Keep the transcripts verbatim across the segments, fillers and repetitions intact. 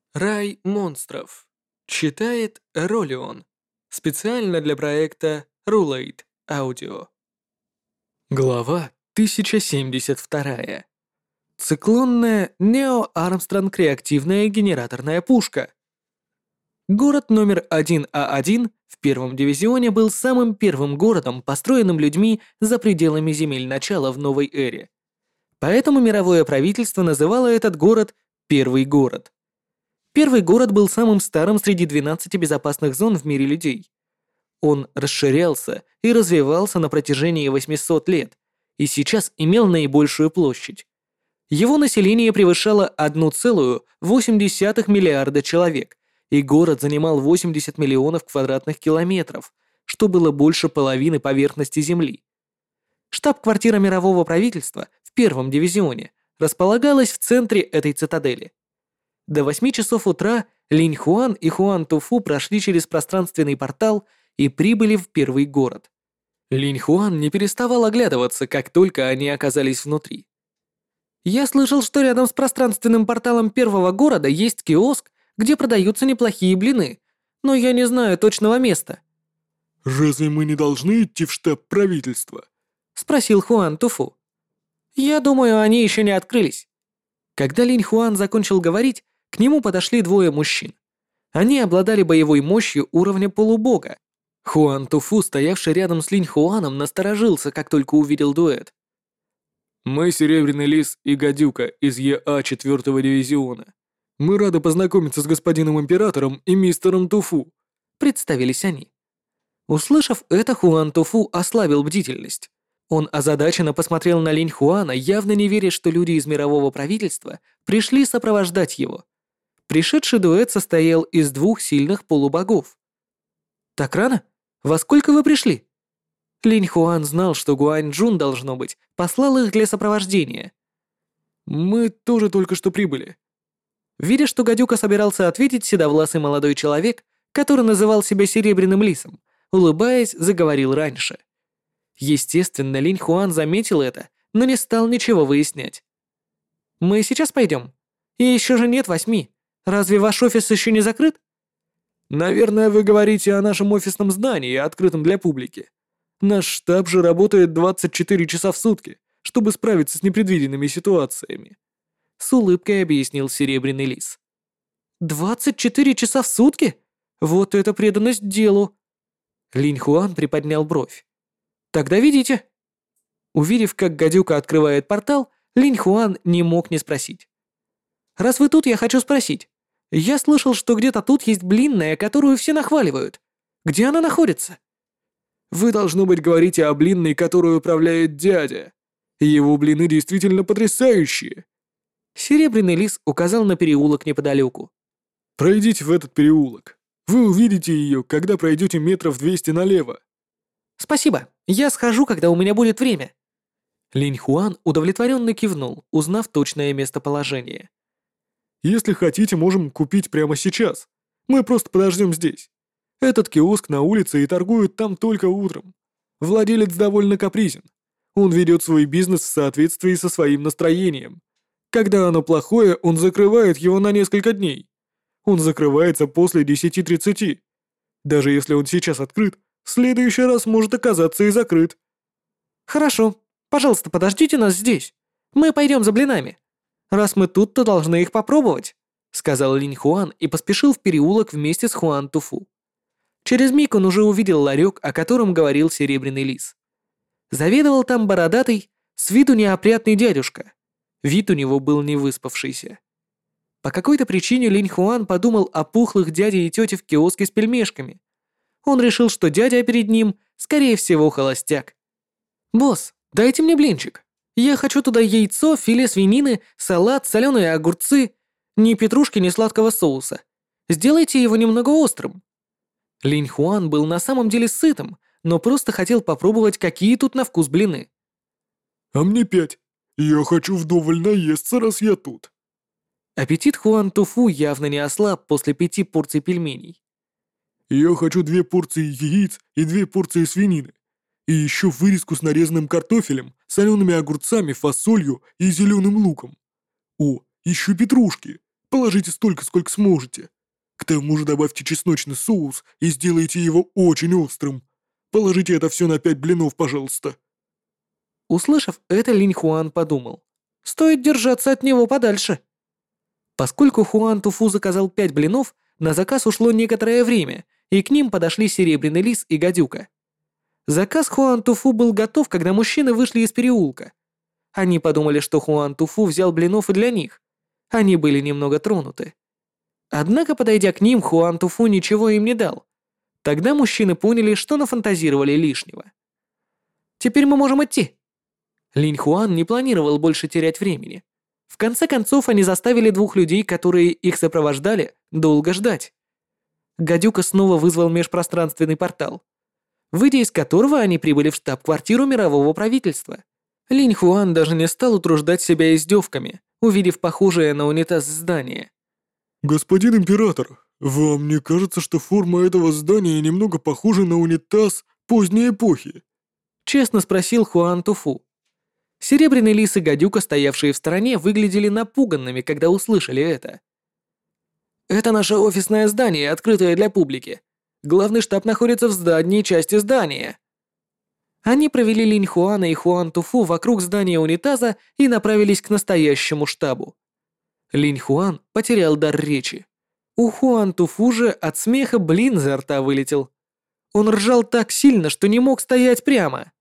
Рай монстров. Читает Ролион. Специально для проекта Rulate Audio. Глава тысяча семьдесят два. Циклонная Нео Армстронг реактивная генераторная пушка. Город номер один А один в первом дивизионе был самым первым городом, построенным людьми за пределами земель начала в новой эре. Поэтому мировое правительство называло этот город «Первый город». Первый город был самым старым среди двенадцати безопасных зон в мире людей. Он расширялся и развивался на протяжении восьмисот лет и сейчас имел наибольшую площадь. Его население превышало одна целая восемь десятых миллиарда человек, и город занимал восемьдесят миллионов квадратных километров, что было больше половины поверхности Земли. Штаб-квартира мирового правительства в первом дивизионе располагалась в центре этой цитадели. До восьми часов утра Линь Хуан и Хуан Туфу прошли через пространственный портал и прибыли в первый город. Линь Хуан не переставал оглядываться, как только они оказались внутри. «Я слышал, что рядом с пространственным порталом первого города есть киоск, где продаются неплохие блины, но я не знаю точного места». «Разве мы не должны идти в штаб правительства?» — спросил Хуан Туфу. «Я думаю, они еще не открылись». Когда Линь Хуан закончил говорить, к нему подошли двое мужчин. Они обладали боевой мощью уровня полубога. Хуан Туфу, стоявший рядом с Линь Хуаном, насторожился, как только увидел дуэт. «Мы Серебряный Лис и Гадюка из Е А четвертого дивизиона. Мы рады познакомиться с господином Императором и мистером Туфу», — представились они. Услышав это, Хуан Туфу ослабил бдительность. Он озадаченно посмотрел на Линь Хуана, явно не веря, что люди из мирового правительства пришли сопровождать его. Пришедший дуэт состоял из двух сильных полубогов. «Так рано? Во сколько вы пришли?» Линь Хуан знал, что Гуань Джун, должно быть, послал их для сопровождения. «Мы тоже только что прибыли». Видя, что гадюка собирался ответить, седовласый молодой человек, который называл себя Серебряным Лисом, улыбаясь, заговорил раньше. Естественно, Линь Хуан заметил это, но не стал ничего выяснять. «Мы сейчас пойдем? И еще же нет восьми. Разве ваш офис еще не закрыт?» «Наверное, вы говорите о нашем офисном здании, открытом для публики. Наш штаб же работает двадцать четыре часа в сутки, чтобы справиться с непредвиденными ситуациями», — с улыбкой объяснил Серебряный Лис. «двадцать четыре часа в сутки? Вот это преданность делу!» Линь Хуан приподнял бровь. «Тогда ведите». Увидев, как гадюка открывает портал, Линь Хуан не мог не спросить. «Раз вы тут, я хочу спросить. Я слышал, что где-то тут есть блинная, которую все нахваливают. Где она находится?» «Вы, должно быть, говорите о блинной, которую управляет дядя. Его блины действительно потрясающие». Серебряный Лис указал на переулок неподалеку. «Пройдите в этот переулок. Вы увидите ее, когда пройдете метров двести налево». «Спасибо, я схожу, когда у меня будет время». Линь Хуан удовлетворенно кивнул, узнав точное местоположение. «Если хотите, можем купить прямо сейчас. Мы просто подождем здесь. Этот киоск на улице и торгует там только утром. Владелец довольно капризен. Он ведет свой бизнес в соответствии со своим настроением. Когда оно плохое, он закрывает его на несколько дней. Он закрывается после десяти тридцати. Даже если он сейчас открыт, в следующий раз может оказаться и закрыт». «Хорошо. Пожалуйста, подождите нас здесь. Мы пойдем за блинами. Раз мы тут, то должны их попробовать», — сказал Линь Хуан и поспешил в переулок вместе с Хуан Туфу. Через миг он уже увидел ларек, о котором говорил Серебряный Лис. Заведовал там бородатый, с виду неопрятный дядюшка. Вид у него был невыспавшийся. По какой-то причине Линь Хуан подумал о пухлых дяде и тете в киоске с пельмешками. Он решил, что дядя перед ним, скорее всего, холостяк. «Босс, дайте мне блинчик. Я хочу туда яйцо, филе свинины, салат, соленые огурцы. Ни петрушки, ни сладкого соуса. Сделайте его немного острым». Линь Хуан был на самом деле сытым, но просто хотел попробовать, какие тут на вкус блины. «А мне пять. Я хочу вдоволь наесться, раз я тут». Аппетит Хуан Туфу явно не ослаб после пяти порций пельменей. «Я хочу две порции яиц и две порции свинины. И еще вырезку с нарезанным картофелем, солеными огурцами, фасолью и зеленым луком. О, еще петрушки. Положите столько, сколько сможете. К тому же добавьте чесночный соус и сделайте его очень острым. Положите это все на пять блинов, пожалуйста». Услышав это, Линь Хуан подумал. Стоит держаться от него подальше. Поскольку Хуан Туфу заказал пять блинов, на заказ ушло некоторое время, и к ним подошли Серебряный Лис и Гадюка. Заказ Хуан Туфу был готов, когда мужчины вышли из переулка. Они подумали, что Хуан Туфу взял блинов и для них. Они были немного тронуты. Однако, подойдя к ним, Хуан Туфу ничего им не дал. Тогда мужчины поняли, что нафантазировали лишнего. «Теперь мы можем идти». Линь Хуан не планировал больше терять времени. В конце концов, они заставили двух людей, которые их сопровождали, долго ждать. Гадюка снова вызвал межпространственный портал, выйдя из которого они прибыли в штаб-квартиру мирового правительства. Линь Хуан даже не стал утруждать себя издевками, увидев похожее на унитаз здание. «Господин император, вам не кажется, что форма этого здания немного похожа на унитаз поздней эпохи?» Честно спросил Хуан Туфу. Серебряный Лис и Гадюка, стоявшие в стороне, выглядели напуганными, когда услышали это. «Это наше офисное здание, открытое для публики. Главный штаб находится в задней части здания». Они провели Линь Хуана и Хуан Туфу вокруг здания унитаза и направились к настоящему штабу. Линь Хуан потерял дар речи. У Хуан Туфу же от смеха блин изо рта вылетел. Он ржал так сильно, что не мог стоять прямо.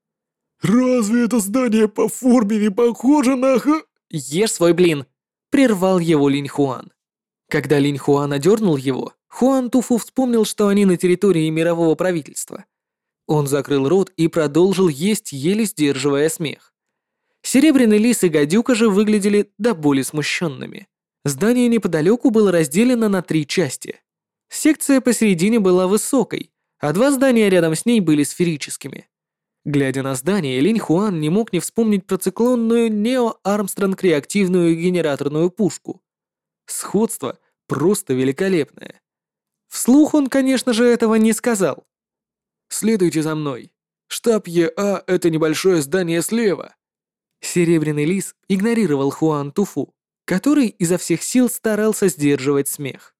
«Разве это здание по форме не похоже на х...» «Ешь свой блин!» — прервал его Линь Хуан. Когда Линь Хуан одернул его, Хуан Туфу вспомнил, что они на территории мирового правительства. Он закрыл рот и продолжил есть, еле сдерживая смех. Серебряный Лис и Гадюка же выглядели до боли смущенными. Здание неподалеку было разделено на три части. Секция посередине была высокой, а два здания рядом с ней были сферическими. Глядя на здание, Линь Хуан не мог не вспомнить про циклонную Нео Армстронг реактивную генераторную пушку. Сходство просто великолепное. Вслух он, конечно же, этого не сказал. «Следуйте за мной. Штаб ЕА — это небольшое здание слева». Серебряный Лис игнорировал Хуан Туфу, который изо всех сил старался сдерживать смех.